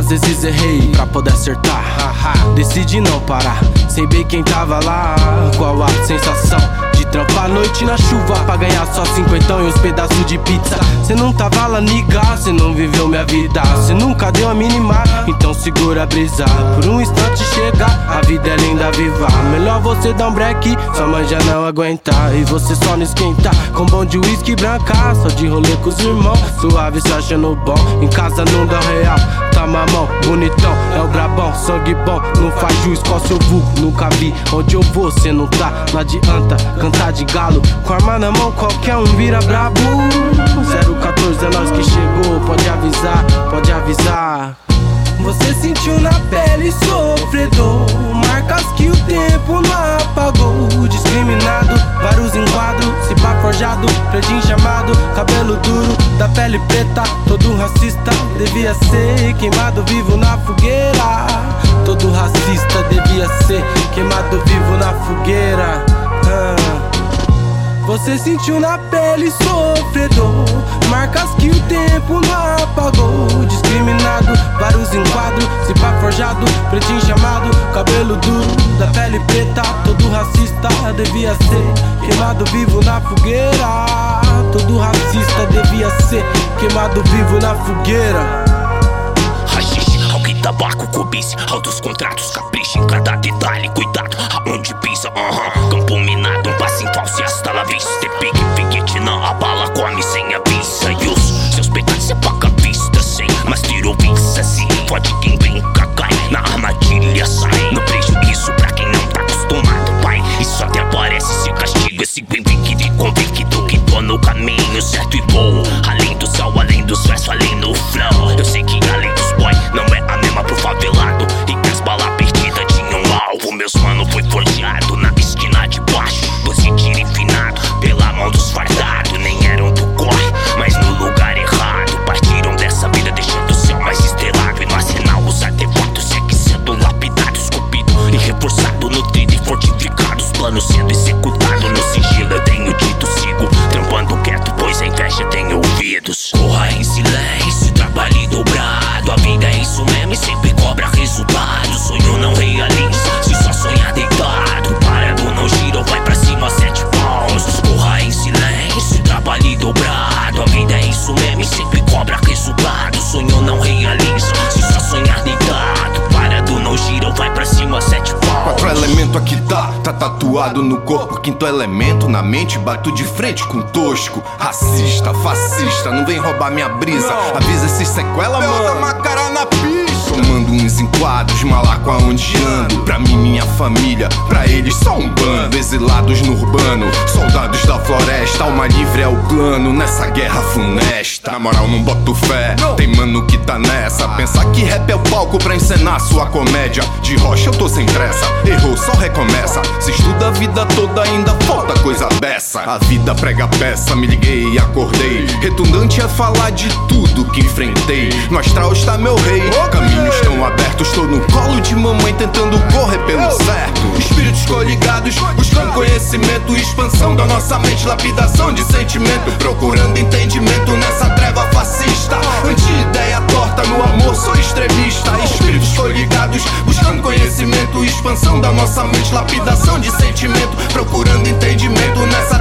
Quantas vezes errei pra poder acertar. Decidi não parar, sem ver quem tava lá. Qual a sensação de trampar a noite na chuva pra ganhar só 50 e uns pedaços de pizza. Cê não tava lá, niga, cê não viveu minha vida. Cê nunca deu a mínima, então segura a brisa. Por um instante chega, a vida é linda, viva. Melhor você dar um break, sua mãe já não aguenta. E você só não esquenta, com bom de whisky branca. Só de rolê com os irmãos, suave se achando bom. Em casa não dá real, tá mamão, bonitão, é o brabão. Sangue bom, não faz juiz, qual seu vulgo? Nunca vi, onde eu vou cê não tá. Não adianta cantar de galo, com arma na mão qualquer um vira brabo. 014 é nós que chegou, pode avisar, pode avisar. Você sentiu na pele sofredor, marcas que o tempo não apagou. Discriminado, vários enquadros, se pá forjado, pretinho chamado, cabelo duro, da pele preta. Todo racista devia ser queimado vivo na fogueira. Todo racista devia ser queimado vivo na fogueira. Você sentiu na pele sofredor, marcas que o tempo não apagou. Discriminado, vários enquadros, se pá forjado, pretinho chamado, cabelo duro, da pele preta. Todo racista devia ser queimado vivo na fogueira. Todo racista devia ser queimado vivo na fogueira. Rachixe, alguém tabaco, cobice, altos contratos, capricha em cada detalhe, cuidado aonde pisa, campo minado, um passo em falso e hasta la vista. Pique, piquete, não, a bala come sem avisa. E os seus pedaços é paga a vista, sem, mas tirou vista, sim. Pode quem brinca, cai, na armadilha sai. No prejuízo pra quem não tá acostumado, pai. Isso até parece ser castigo, esse bem vivido e convicto que tô no caminho certo e vou além do céu, além dos versos, além do flow. Eu sei que além dos boy, não é a mesma pro favelado. E que as balas perdidas tinham alvo. Meus mano foi forjado na esquina de baixo, 12 tiro infinado pela mão dos fardados. Nem eram do corre, mas no lugar errado. Partiram dessa vida deixando o céu mais estrelado. E no arsenal os artefatos segue sendo lapidado, esculpido e reforçado, nutrido e fortificado. Os planos sendo executados no sigilo. Eu tenho dito, sigo trampando quieto, pois a inveja tem ouvidos. Corra em silêncio, trabalhe dobrado. A vida é isso mesmo e sempre cobra resultado. Sonho não realiza, se só sonhar deitado. Parado não gira ou vai pra cima 7 palmos. Corra em silêncio, trabalhe dobrado. A vida é isso mesmo e sempre cobra resultado. Sonho não realiza, se só sonhar deitado. Parado não gira ou vai pra cima 7 palmos. 4 elementos aqui tá tatuado no corpo. 5º elemento na mente, bato de frente com tosco. Racista, fascista, não vem roubar minha brisa. Avisa esses sequela, mano, dá uma cara na pista. Tomando uns enquadros, malaco aonde ando. Pra mim, minha família, pra eles só um bando. Exilados no urbano, soldados da floresta. Alma livre é o plano nessa guerra funesta. Na moral, não boto fé, tem mano que tá nessa. Pensar que rap é o palco pra encenar sua comédia. De rocha eu tô sem pressa, errou, só recomeça. Se estuda a vida toda, ainda falta coisa dessa. A vida prega peça, me liguei e acordei. Redundante é falar de tudo que enfrentei. No astral está meu rei, caminhos estão abertos. Tô no colo de mamãe tentando correr pelo certo. Espíritos coligados, buscando conhecimento. Expansão da nossa mente, lapidação de sentimento. Procurando entendimento nessa treva fascista. Anti-ideia torta, no amor sou extremista. Espíritos coligados, buscando conhecimento. Expansão da nossa mente, lapidação de sentimento. Procurando entendimento nessa